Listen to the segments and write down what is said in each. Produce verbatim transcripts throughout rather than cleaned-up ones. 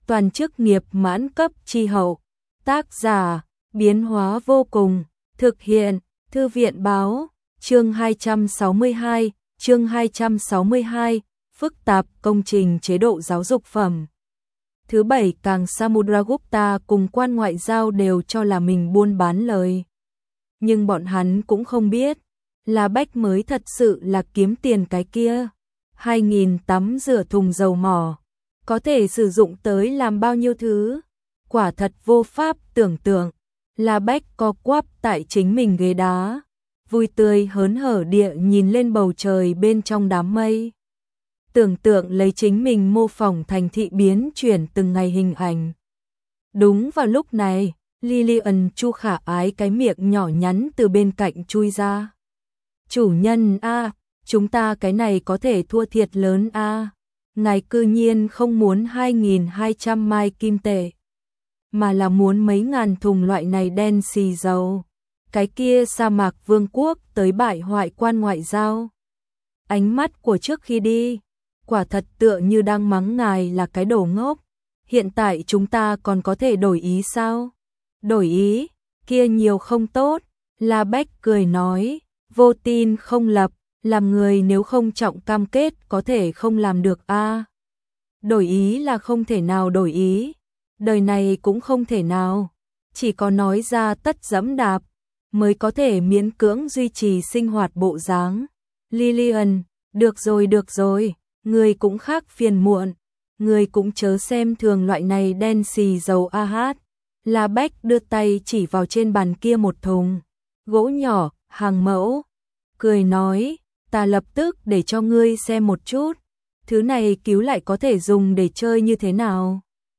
toàn chức nghiệp mãn cấp chi hậu. Tác giả, biến hóa vô cùng, thực hiện, Thư viện báo, chương hai trăm sáu mươi hai, chương hai trăm sáu mươi hai, phức tạp công trình chế độ giáo dục phẩm. Thứ bảy, càng Samudragupta cùng quan ngoại giao đều cho là mình buôn bán lời. Nhưng bọn hắn cũng không biết, La Bách mới thật sự là kiếm tiền cái kia. Hai nghìn tắm rửa thùng dầu mỏ, có thể sử dụng tới làm bao nhiêu thứ. Quả thật vô pháp tưởng tượng. La Bách co quắp tại chính mình ghế đá, vui tươi hớn hở địa nhìn lên bầu trời bên trong đám mây. Tưởng tượng lấy chính mình mô phỏng thành thị biến chuyển từng ngày hình ảnh. Đúng vào lúc này, Lillian Chu khả ái cái miệng nhỏ nhắn từ bên cạnh chui ra. Chủ nhân a, chúng ta cái này có thể thua thiệt lớn a. Ngài cư nhiên không muốn hai nghìn hai trăm mai kim tệ, mà là muốn mấy ngàn thùng loại này đen xì dầu. Cái kia sa mạc vương quốc tới bại hoại quan ngoại giao. Ánh mắt của trước khi đi, quả thật tựa như đang mắng ngài là cái đồ ngốc. Hiện tại chúng ta còn có thể đổi ý sao? Đổi ý, kia nhiều không tốt. La Bách cười nói, vô tin không lập, làm người nếu không trọng cam kết có thể không làm được a. Đổi ý là không thể nào đổi ý, đời này cũng không thể nào, chỉ có nói ra tất dẫm đạp mới có thể miễn cưỡng duy trì sinh hoạt bộ dáng. Lillian, được rồi được rồi, người cũng khác phiền muộn, người cũng chớ xem thường loại này đen xì dầu a hát. La Bách đưa tay chỉ vào trên bàn kia một thùng gỗ nhỏ, hàng mẫu, cười nói, ta lập tức để cho ngươi xem một chút, thứ này cứu lại có thể dùng để chơi như thế nào.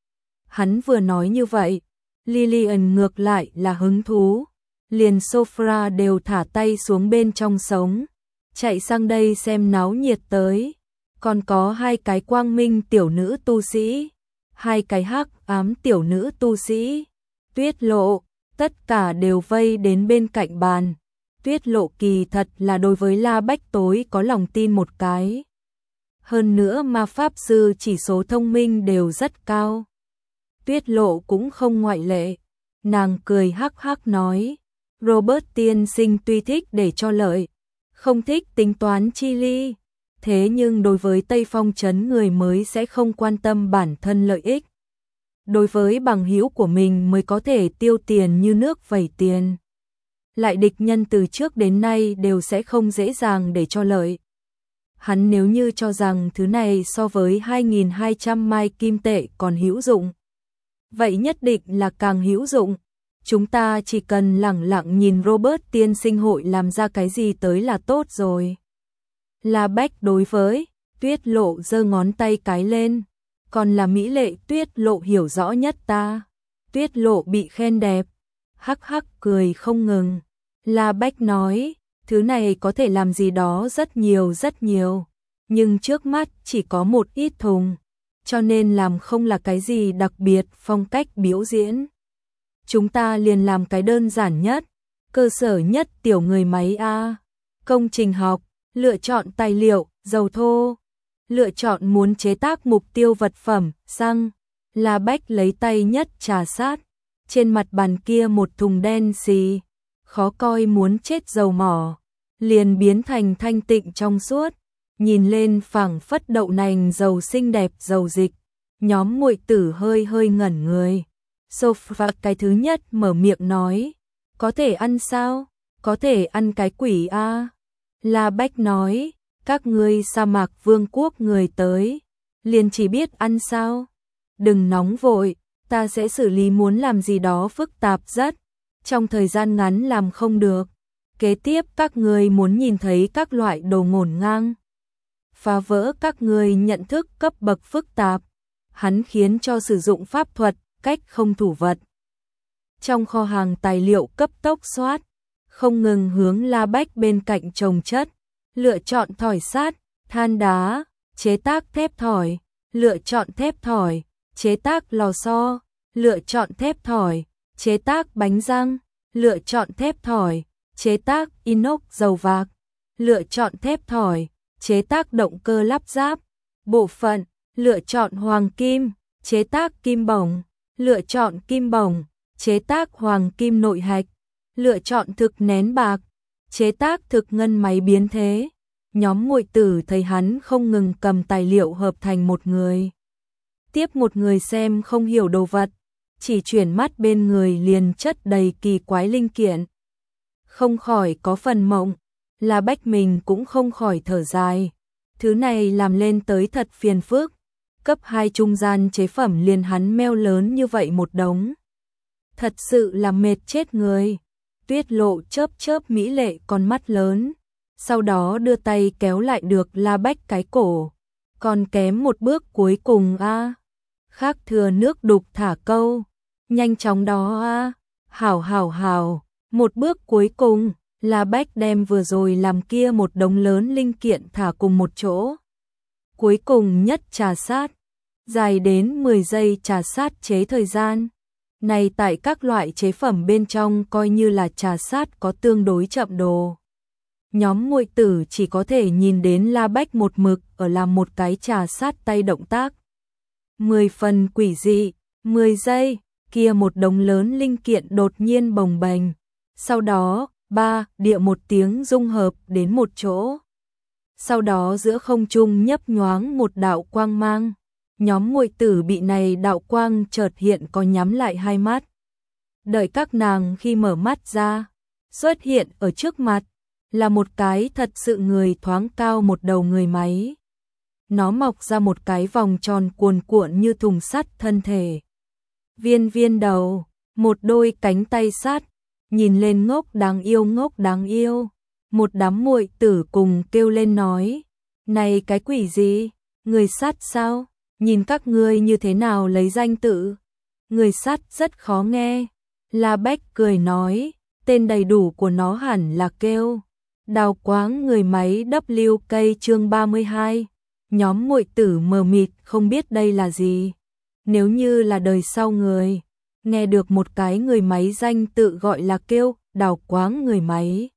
Hắn vừa nói như vậy, Lillian ngược lại là hứng thú, liền sofa đều thả tay xuống bên trong sống, chạy sang đây xem náo nhiệt tới. Còn có hai cái quang minh tiểu nữ tu sĩ, hai cái hắc ám tiểu nữ tu sĩ, Tuyết Lộ, tất cả đều vây đến bên cạnh bàn. Tuyết Lộ kỳ thật là đối với La Bách tối có lòng tin một cái. Hơn nữa ma pháp sư chỉ số thông minh đều rất cao. Tuyết Lộ cũng không ngoại lệ. Nàng cười hắc hắc nói, Robert tiên sinh tuy thích để cho lợi, không thích tính toán chi ly. Thế nhưng đối với Tây Phong trấn người mới sẽ không quan tâm bản thân lợi ích. Đối với bằng hữu của mình mới có thể tiêu tiền như nước vẩy tiền. Lại địch nhân từ trước đến nay đều sẽ không dễ dàng để cho lợi. Hắn nếu như cho rằng thứ này so với hai nghìn hai trăm mai kim tệ còn hữu dụng, vậy nhất định là càng hữu dụng. Chúng ta chỉ cần lẳng lặng nhìn Robert tiên sinh hội làm ra cái gì tới là tốt rồi. La Bách đối với Tuyết Lộ giơ ngón tay cái lên, còn là mỹ lệ Tuyết Lộ hiểu rõ nhất ta. Tuyết Lộ bị khen đẹp, hắc hắc cười không ngừng. La Bách nói, thứ này có thể làm gì đó rất nhiều rất nhiều, nhưng trước mắt chỉ có một ít thùng, cho nên làm không là cái gì đặc biệt phong cách biểu diễn. Chúng ta liền làm cái đơn giản nhất, cơ sở nhất tiểu người máy A. Công trình học, lựa chọn tài liệu, dầu thô, lựa chọn muốn chế tác mục tiêu vật phẩm, xăng. La Bách lấy tay nhất trà sát, trên mặt bàn kia một thùng đen xì, khó coi muốn chết dầu mỏ, liền biến thành thanh tịnh trong suốt, nhìn lên phảng phất đậu nành dầu xinh đẹp dầu dịch. Nhóm muội tử hơi hơi ngẩn người. Sophia cái thứ nhất mở miệng nói, có thể ăn sao? Có thể ăn cái quỷ a. La Bách nói, các ngươi sa mạc vương quốc người tới, liền chỉ biết ăn sao? Đừng nóng vội, ta sẽ xử lý, muốn làm gì đó phức tạp rất, trong thời gian ngắn làm không được. Kế tiếp các ngươi muốn nhìn thấy các loại đồ ngổn ngang, phá vỡ các ngươi nhận thức cấp bậc phức tạp. Hắn khiến cho sử dụng pháp thuật, cách không thủ vật. Trong kho hàng tài liệu cấp tốc soát, không ngừng hướng La Bách bên cạnh trồng chất, lựa chọn thỏi sắt, than đá, chế tác thép thỏi, lựa chọn thép thỏi, chế tác lò xo, lựa chọn thép thỏi, chế tác bánh răng, lựa chọn thép thỏi, chế tác inox dầu vạc, lựa chọn thép thỏi, chế tác động cơ lắp ráp, bộ phận, lựa chọn hoàng kim, chế tác kim bổng, lựa chọn kim bổng, chế tác hoàng kim nội hạch, lựa chọn thực nén bạc, chế tác thực ngân máy biến thế. Nhóm muội tử thấy hắn không ngừng cầm tài liệu hợp thành một người. Tiếp một người xem không hiểu đồ vật, chỉ chuyển mắt bên người liền chất đầy kỳ quái linh kiện. Không khỏi có phần mộng, là Bách mình cũng không khỏi thở dài. Thứ này làm lên tới thật phiền phức. Cấp hai trung gian chế phẩm liền hắn meo lớn như vậy một đống. Thật sự là mệt chết người. Tuyết Lộ chớp chớp mỹ lệ con mắt lớn, sau đó đưa tay kéo lại được La Bách cái cổ. Còn kém một bước cuối cùng a. À. Khác thừa nước đục thả câu, nhanh chóng đó a. À. Hảo hảo hảo, một bước cuối cùng, La Bách đem vừa rồi làm kia một đống lớn linh kiện thả cùng một chỗ. Cuối cùng nhất trà sát, dài đến mười giây trà sát chế thời gian. Này tại các loại chế phẩm bên trong coi như là trà sát có tương đối chậm đồ. Nhóm muội tử chỉ có thể nhìn đến La Bách một mực ở làm một cái trà sát tay động tác. Mười phần quỷ dị, mười giây, kia một đống lớn linh kiện đột nhiên bồng bềnh. Sau đó, ba, địa một tiếng dung hợp đến một chỗ. Sau đó giữa không trung nhấp nhoáng một đạo quang mang. Nhóm muội tử bị này đạo quang chợt hiện có nhắm lại hai mắt. Đợi các nàng khi mở mắt ra, xuất hiện ở trước mặt là một cái thật sự người thoáng cao một đầu người máy. Nó mọc ra một cái vòng tròn cuồn cuộn như thùng sắt thân thể. Viên viên đầu, một đôi cánh tay sắt, nhìn lên ngốc đáng yêu ngốc đáng yêu. Một đám muội tử cùng kêu lên nói, này cái quỷ gì, người sắt sao? Nhìn các ngươi như thế nào lấy danh tự. Người sắt rất khó nghe. La Bách cười nói, tên đầy đủ của nó hẳn là kêu Đào Quáng người máy W K chương ba mươi hai. Nhóm muội tử mờ mịt không biết đây là gì. Nếu như là đời sau người, nghe được một cái người máy danh tự gọi là kêu Đào Quáng người máy,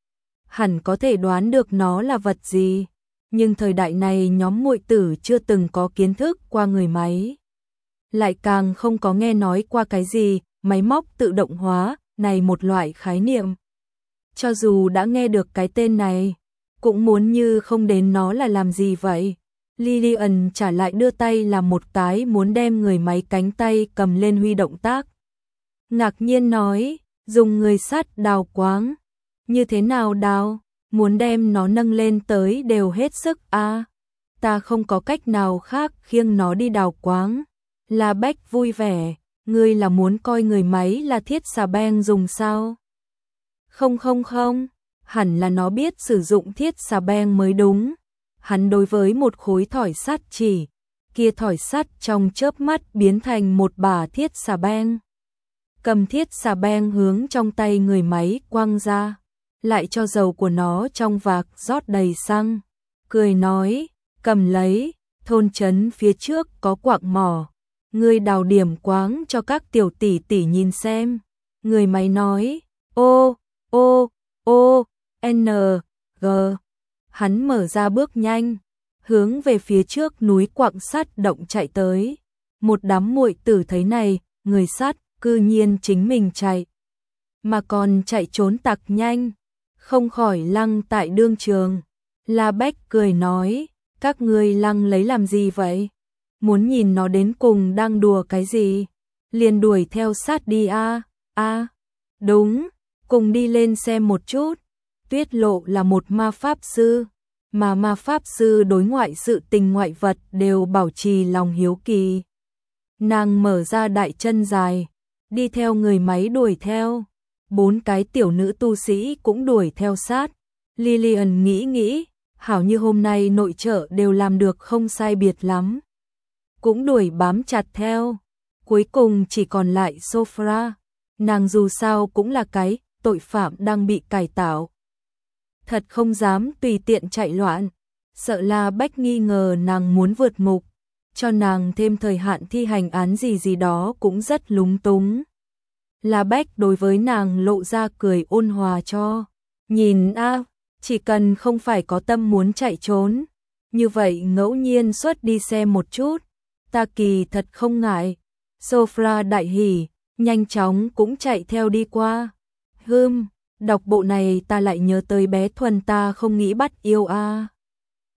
hẳn có thể đoán được nó là vật gì. Nhưng thời đại này nhóm muội tử chưa từng có kiến thức qua người máy. Lại càng không có nghe nói qua cái gì, máy móc tự động hóa, này một loại khái niệm. Cho dù đã nghe được cái tên này, cũng muốn như không đến nó là làm gì vậy. Lillian trả lại đưa tay làm một cái muốn đem người máy cánh tay cầm lên huy động tác. Ngạc nhiên nói, dùng người sắt đào quáng. Như thế nào đào? Muốn đem nó nâng lên tới đều hết sức a. À, ta không có cách nào khác khiêng nó đi đào quáng. La Bách vui vẻ, ngươi là muốn coi người máy là thiết xà beng dùng sao? Không không không, hẳn là nó biết sử dụng thiết xà beng mới đúng. Hắn đối với một khối thỏi sắt chỉ, kia thỏi sắt trong chớp mắt biến thành một bả thiết xà beng. Cầm thiết xà beng hướng trong tay người máy quăng ra, lại cho dầu của nó trong vạc rót đầy xăng, cười nói, cầm lấy, thôn trấn phía trước có quặng mỏ, ngươi đào điểm quáng cho các tiểu tỷ tỷ nhìn xem. Người máy nói, ô, ô, ô, n, g. Hắn mở ra bước nhanh, hướng về phía trước núi quặng sắt động chạy tới. Một đám muội tử thấy này, người sắt cư nhiên chính mình chạy, mà còn chạy trốn tặc nhanh, không khỏi lăng tại đương trường. La Bách cười nói, các ngươi lăng lấy làm gì vậy? Muốn nhìn nó đến cùng đang đùa cái gì? Liền đuổi theo sát đi a. A, đúng, cùng đi lên xem một chút. Tuyết Lộ là một ma pháp sư, mà ma pháp sư đối ngoại sự tình ngoại vật đều bảo trì lòng hiếu kỳ. Nàng mở ra đại chân dài, đi theo người máy đuổi theo. Bốn cái tiểu nữ tu sĩ cũng đuổi theo sát. Lillian nghĩ nghĩ, hảo như hôm nay nội trợ đều làm được không sai biệt lắm. Cũng đuổi bám chặt theo. Cuối cùng chỉ còn lại Sophia. Nàng dù sao cũng là cái tội phạm đang bị cải tạo. Thật không dám tùy tiện chạy loạn. Sợ La Bách nghi ngờ nàng muốn vượt ngục, cho nàng thêm thời hạn thi hành án gì gì đó cũng rất lúng túng. La Bách đối với nàng lộ ra cười ôn hòa cho. Nhìn a, chỉ cần không phải có tâm muốn chạy trốn, như vậy ngẫu nhiên xuất đi xem một chút, ta kỳ thật không ngại. Sophia đại hỉ, nhanh chóng cũng chạy theo đi qua. Hưm, đọc bộ này ta lại nhớ tới bé Thuần ta không nghĩ bắt yêu a. À.